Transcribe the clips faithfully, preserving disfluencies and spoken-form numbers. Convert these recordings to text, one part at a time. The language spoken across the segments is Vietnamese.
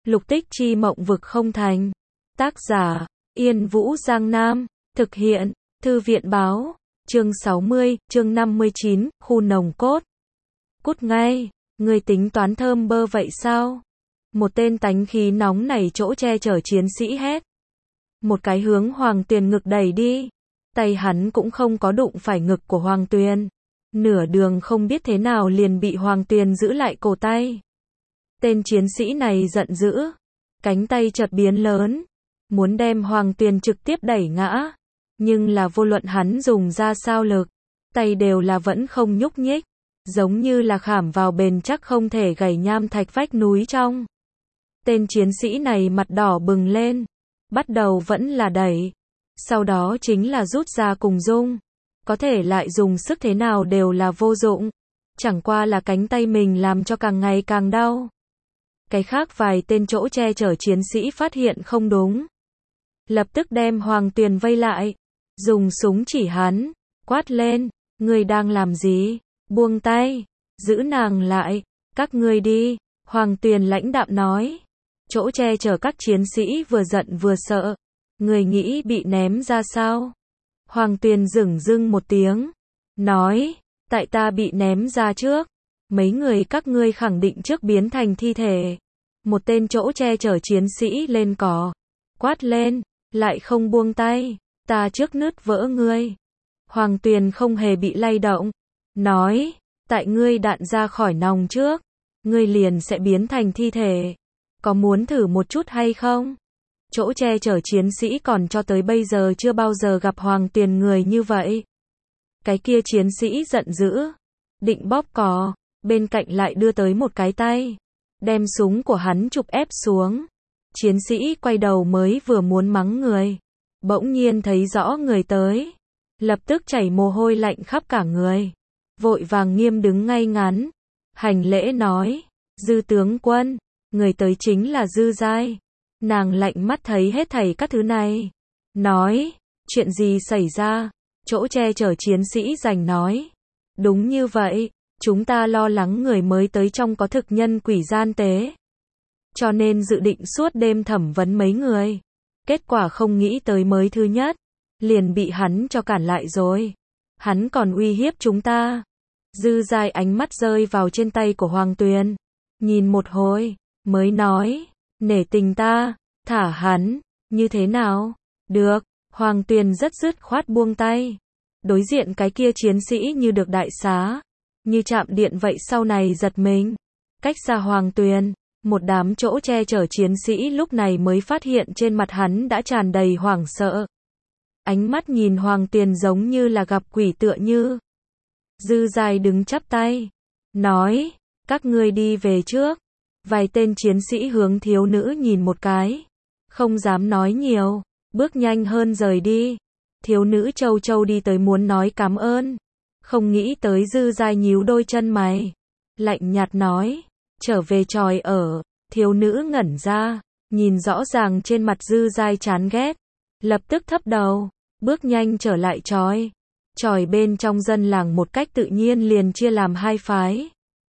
Lục tích chi mộng vực không thành. Tác giả, Yên Vũ Giang Nam. Thực hiện, Thư viện báo. Chương sáu mươi, chương năm mươi chín, khu nồng cốt. Cút ngay, người tính toán thơm bơ vậy sao? Một tên tánh khí nóng nảy chỗ che chở chiến sĩ hét. Một cái hướng Hoàng Tuyền ngực đẩy đi. Tay hắn cũng không có đụng phải ngực của Hoàng Tuyền. Nửa đường không biết thế nào liền bị Hoàng Tuyền giữ lại cổ tay. Tên chiến sĩ này giận dữ. Cánh tay chợt biến lớn. Muốn đem Hoàng Tuyền trực tiếp đẩy ngã. Nhưng là vô luận hắn dùng ra sao lực. Tay đều là vẫn không nhúc nhích. Giống như là khảm vào bền chắc không thể gảy nham thạch vách núi trong. Tên chiến sĩ này mặt đỏ bừng lên. Bắt đầu vẫn là đẩy. Sau đó chính là rút ra cùng dung. Có thể lại dùng sức thế nào đều là vô dụng. Chẳng qua là cánh tay mình làm cho càng ngày càng đau. Cái khác vài tên chỗ che chở chiến sĩ phát hiện không đúng. Lập tức đem Hoàng Tuyền vây lại. Dùng súng chỉ hắn. Quát lên. Ngươi đang làm gì? Buông tay. Giữ nàng lại. Các ngươi đi. Hoàng Tuyền lãnh đạm nói. Chỗ che chở các chiến sĩ vừa giận vừa sợ. Người nghĩ bị ném ra sao? Hoàng Tuyền dửng dưng một tiếng. Nói. Tại ta bị ném ra trước. Mấy người các ngươi khẳng định trước biến thành thi thể. Một tên chỗ che chở chiến sĩ lên cỏ. Quát lên. Lại không buông tay. Ta trước nứt vỡ ngươi. Hoàng Tuyền không hề bị lay động. Nói. Tại ngươi đạn ra khỏi nòng trước. Ngươi liền sẽ biến thành thi thể. Có muốn thử một chút hay không? Chỗ che chở chiến sĩ còn cho tới bây giờ chưa bao giờ gặp Hoàng Tuyền người như vậy. Cái kia chiến sĩ giận dữ. Định bóp cò. Bên cạnh lại đưa tới một cái tay. Đem súng của hắn chụp ép xuống. Chiến sĩ quay đầu mới vừa muốn mắng người. Bỗng nhiên thấy rõ người tới. Lập tức chảy mồ hôi lạnh khắp cả người. Vội vàng nghiêm đứng ngay ngắn. Hành lễ nói. Dư tướng quân. Người tới chính là Dư Giai. Nàng lạnh mắt thấy hết thảy các thứ này. Nói. Chuyện gì xảy ra? Chỗ che chở chiến sĩ giành nói. Đúng như vậy. Chúng ta lo lắng người mới tới trong có thực nhân quỷ gian tế. Cho nên dự định suốt đêm thẩm vấn mấy người. Kết quả không nghĩ tới mới thứ nhất. Liền bị hắn cho cản lại rồi. Hắn còn uy hiếp chúng ta. Dư Giai ánh mắt rơi vào trên tay của Hoàng Tuyền. Nhìn một hồi. Mới nói. Nể tình ta. Thả hắn. Như thế nào? Được. Hoàng Tuyền rất dứt khoát buông tay. Đối diện cái kia chiến sĩ như được đại xá. Như chạm điện vậy sau này giật mình. Cách xa Hoàng Tuyền. Một đám chỗ che chở chiến sĩ lúc này mới phát hiện trên mặt hắn đã tràn đầy hoảng sợ. Ánh mắt nhìn Hoàng Tuyền giống như là gặp quỷ tựa như. Dư Giai đứng chắp tay. Nói. Các ngươi đi về trước. Vài tên chiến sĩ hướng thiếu nữ nhìn một cái. Không dám nói nhiều. Bước nhanh hơn rời đi. Thiếu nữ châu châu đi tới muốn nói cảm ơn. Không nghĩ tới Dư Giai nhíu đôi chân mày. Lạnh nhạt nói. Trở về tròi ở. Thiếu nữ ngẩn ra. Nhìn rõ ràng trên mặt Dư Giai chán ghét. Lập tức thấp đầu. Bước nhanh trở lại tròi. Tròi bên trong dân làng một cách tự nhiên liền chia làm hai phái.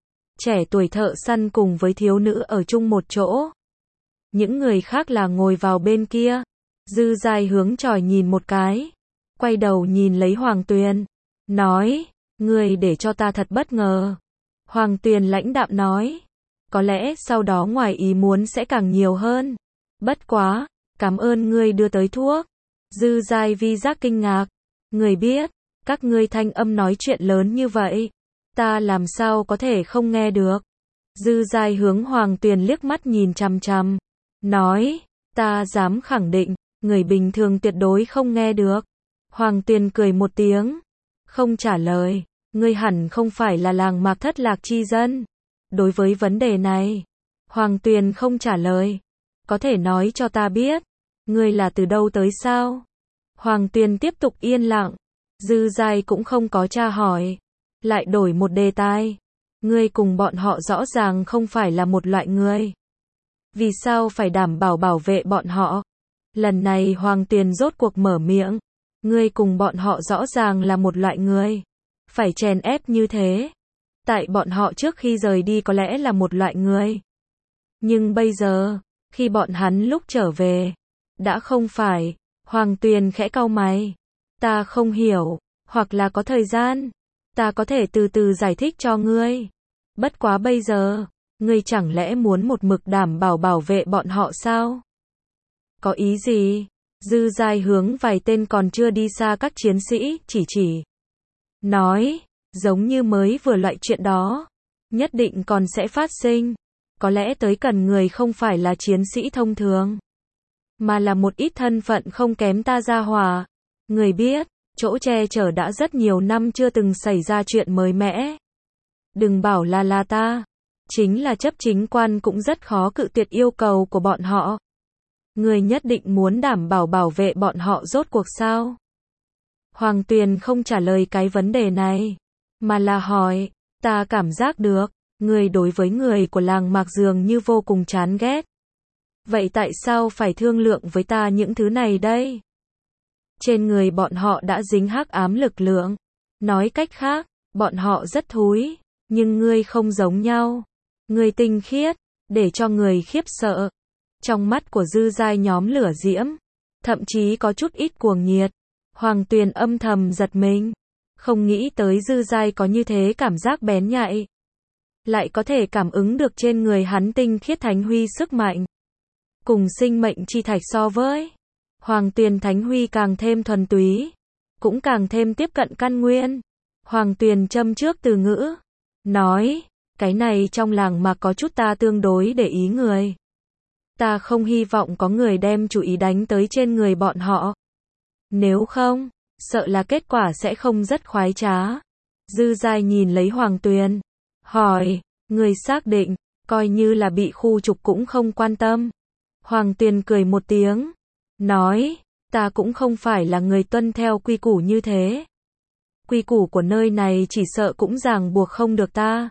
Trẻ tuổi thợ săn cùng với thiếu nữ ở chung một chỗ. Những người khác là ngồi vào bên kia. Dư Giai hướng tròi nhìn một cái. Quay đầu nhìn lấy Hoàng Tuyền. Nói. Người để cho ta thật bất ngờ. Hoàng Tuyền lãnh đạm nói. Có lẽ sau đó ngoài ý muốn sẽ càng nhiều hơn. Bất quá. Cảm ơn ngươi đưa tới thuốc. Dư Giai vi giác kinh ngạc. Người biết. Các ngươi thanh âm nói chuyện lớn như vậy. Ta làm sao có thể không nghe được. Dư Giai hướng Hoàng Tuyền liếc mắt nhìn chằm chằm. Nói. Ta dám khẳng định. Người bình thường tuyệt đối không nghe được. Hoàng Tuyền cười một tiếng. Không trả lời. Ngươi hẳn không phải là làng mạc thất lạc chi dân. Đối với vấn đề này. Hoàng Tuyền không trả lời. Có thể nói cho ta biết. Ngươi là từ đâu tới sao? Hoàng Tuyền tiếp tục yên lặng. Dư Giai cũng không có tra hỏi. Lại đổi một đề tài. Ngươi cùng bọn họ rõ ràng không phải là một loại người. Vì sao phải đảm bảo bảo vệ bọn họ? Lần này Hoàng Tuyền rốt cuộc mở miệng. Ngươi cùng bọn họ rõ ràng là một loại người. Phải chèn ép như thế. Tại bọn họ trước khi rời đi có lẽ là một loại người. Nhưng bây giờ, Khi bọn hắn lúc trở về, đã không phải. Hoàng Tuyền khẽ cau mày. Ta không hiểu, hoặc là có thời gian, ta có thể từ từ giải thích cho ngươi. Bất quá bây giờ, ngươi chẳng lẽ muốn một mực đảm bảo bảo vệ bọn họ sao? Có ý gì? Dư Giai hướng vài tên còn chưa đi xa các chiến sĩ, chỉ chỉ. Nói, giống như mới vừa loại chuyện đó, nhất định còn sẽ phát sinh. Có lẽ tới cần người không phải là chiến sĩ thông thường, mà là một ít thân phận không kém ta gia hỏa. Người biết, chỗ che chở đã rất nhiều năm chưa từng xảy ra chuyện mới mẻ. Đừng bảo là là ta, chính là chấp chính quan cũng rất khó cự tuyệt yêu cầu của bọn họ. Người nhất định muốn đảm bảo bảo vệ bọn họ rốt cuộc sao? Hoàng Tuyền không trả lời cái vấn đề này, mà là hỏi, ta cảm giác được, người đối với người của làng Mạc dường như vô cùng chán ghét. Vậy tại sao phải thương lượng với ta những thứ này đây? Trên người bọn họ đã dính hắc ám lực lượng. Nói cách khác, bọn họ rất thúi, nhưng ngươi không giống nhau. Ngươi tinh khiết, để cho người khiếp sợ. Trong mắt của Dư Giai nhóm lửa diễm, thậm chí có chút ít cuồng nhiệt. Hoàng Tuyền âm thầm giật mình, không nghĩ tới Dư Giai có như thế cảm giác bén nhạy, lại có thể cảm ứng được trên người hắn tinh khiết thánh huy sức mạnh. Cùng sinh mệnh chi thạch so với Hoàng Tuyền thánh huy càng thêm thuần túy, cũng càng thêm tiếp cận căn nguyên. Hoàng Tuyền châm trước từ ngữ, nói, cái này trong làng mà có chút ta tương đối để ý người. Ta không hy vọng có người đem chủ ý đánh tới trên người bọn họ. Nếu không, sợ là kết quả sẽ không rất khoái trá. Dư Giai nhìn lấy Hoàng Tuyền, hỏi, người xác định, coi như là bị khu trục cũng không quan tâm. Hoàng Tuyền cười một tiếng, nói, ta cũng không phải là người tuân theo quy củ như thế. Quy củ của nơi này chỉ sợ cũng ràng buộc không được ta.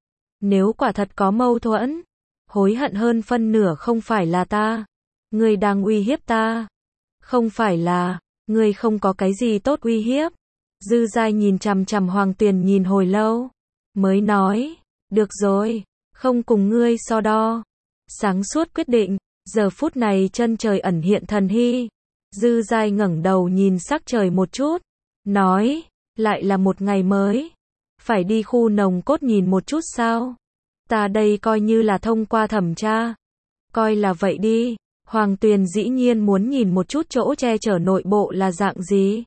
Nếu quả thật có mâu thuẫn, hối hận hơn phân nửa không phải là ta. Người đang uy hiếp ta. Không phải là, người không có cái gì tốt uy hiếp. Dư Giai nhìn chằm chằm Hoàng Tuyền nhìn hồi lâu, mới nói, được rồi, không cùng ngươi so đo. Sáng suốt quyết định, giờ phút này chân trời ẩn hiện thần hy. Dư Giai ngẩng đầu nhìn sắc trời một chút, nói, lại là một ngày mới. Phải đi khu nồng cốt nhìn một chút sao? Ta đây coi như là thông qua thẩm tra. Coi là vậy đi. Hoàng Tuyền dĩ nhiên muốn nhìn một chút chỗ che chở nội bộ là dạng gì.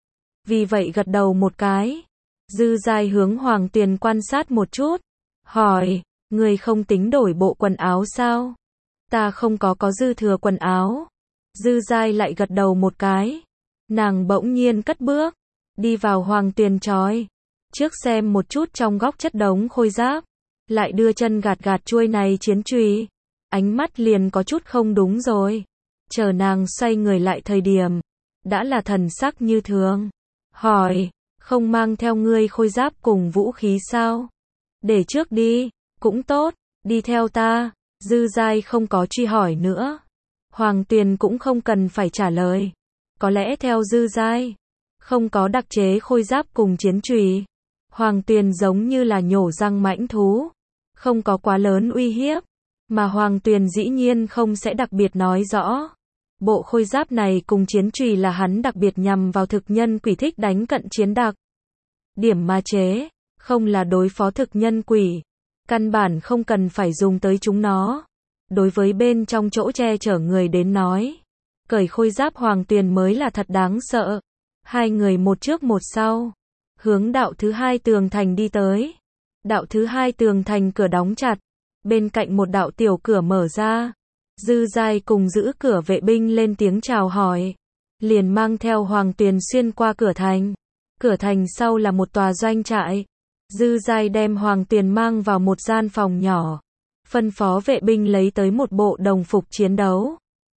Vì vậy gật đầu một cái. Dư Giai hướng Hoàng Tuyền quan sát một chút, hỏi, người không tính đổi bộ quần áo sao? Ta không có có dư thừa quần áo. Dư Giai lại gật đầu một cái. Nàng bỗng nhiên cất bước, đi vào Hoàng Tuyền chói. Trước xem một chút trong góc chất đống khôi giáp, lại đưa chân gạt gạt chuôi này chiến chùy. Ánh mắt liền có chút không đúng rồi. Chờ nàng xoay người lại thời điểm, đã là thần sắc như thường. Hỏi, không mang theo ngươi khôi giáp cùng vũ khí sao? Để trước đi, cũng tốt, đi theo ta. Dư Giai không có truy hỏi nữa. Hoàng Tuyền cũng không cần phải trả lời. Có lẽ theo Dư Giai, không có đặc chế khôi giáp cùng chiến chùy. Hoàng Tuyền giống như là nhổ răng mãnh thú, không có quá lớn uy hiếp. Mà Hoàng Tuyền dĩ nhiên không sẽ đặc biệt nói rõ. Bộ khôi giáp này cùng chiến chùy là hắn đặc biệt nhằm vào thực nhân quỷ thích đánh cận chiến đặc. Điểm ma chế, không là đối phó thực nhân quỷ. Căn bản không cần phải dùng tới chúng nó. Đối với bên trong chỗ che chở người đến nói, cởi khôi giáp Hoàng Tuyền mới là thật đáng sợ. Hai người một trước một sau, hướng đạo thứ hai tường thành đi tới. Đạo thứ hai tường thành cửa đóng chặt, bên cạnh một đạo tiểu cửa mở ra. Dư Giai cùng giữ cửa vệ binh lên tiếng chào hỏi, liền mang theo Hoàng Tuyền xuyên qua cửa thành. Cửa thành sau là một tòa doanh trại. Dư Giai đem Hoàng Tuyền mang vào một gian phòng nhỏ, phân phó vệ binh lấy tới một bộ đồng phục chiến đấu.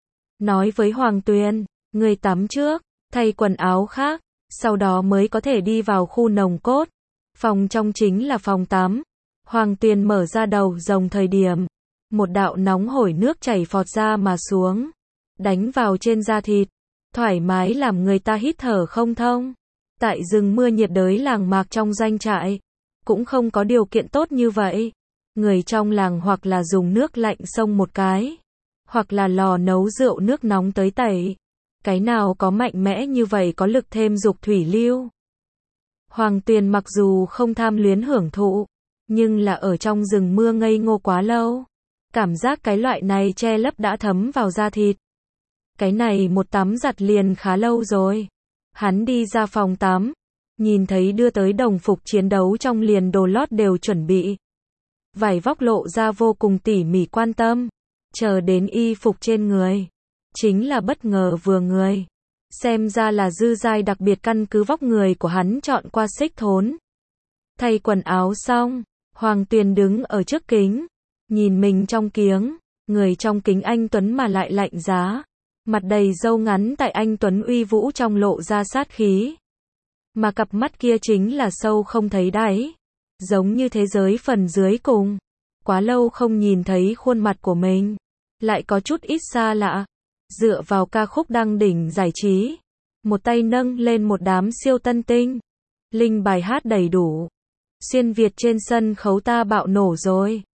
Nói với Hoàng Tuyền, người tắm trước, thay quần áo khác, sau đó mới có thể đi vào khu nồng cốt. Phòng trong chính là phòng tắm. Hoàng Tuyền mở ra đầu rồng thời điểm, một đạo nóng hổi nước chảy phọt ra mà xuống, đánh vào trên da thịt, thoải mái làm người ta hít thở không thông. Tại rừng mưa nhiệt đới làng Mạc trong doanh trại, cũng không có điều kiện tốt như vậy. Người trong làng hoặc là dùng nước lạnh xông một cái, hoặc là lò nấu rượu nước nóng tới tẩy. Cái nào có mạnh mẽ như vậy có lực thêm dục thủy lưu. Hoàng Tuyền mặc dù không tham luyến hưởng thụ, nhưng là ở trong rừng mưa ngây ngô quá lâu. Cảm giác cái loại này che lấp đã thấm vào da thịt. Cái này một tắm giặt liền khá lâu rồi. Hắn đi ra phòng tắm, nhìn thấy đưa tới đồng phục chiến đấu trong liền đồ lót đều chuẩn bị. Vải vóc lộ ra vô cùng tỉ mỉ quan tâm. Chờ đến y phục trên người, chính là bất ngờ vừa người. Xem ra là Dư Giai đặc biệt căn cứ vóc người của hắn chọn qua xích thốn. Thay quần áo xong, Hoàng Tuyền đứng ở trước kính, nhìn mình trong kiếng, người trong kính anh tuấn mà lại lạnh giá, mặt đầy râu ngắn tại anh tuấn uy vũ trong lộ ra sát khí. Mà cặp mắt kia chính là sâu không thấy đáy, giống như thế giới phần dưới cùng. Quá lâu không nhìn thấy khuôn mặt của mình, lại có chút ít xa lạ. Dựa vào ca khúc đăng đỉnh giải trí, một tay nâng lên một đám siêu tân tinh, linh bài hát đầy đủ. Xuyên Việt trên sân khấu ta bạo nổ rồi.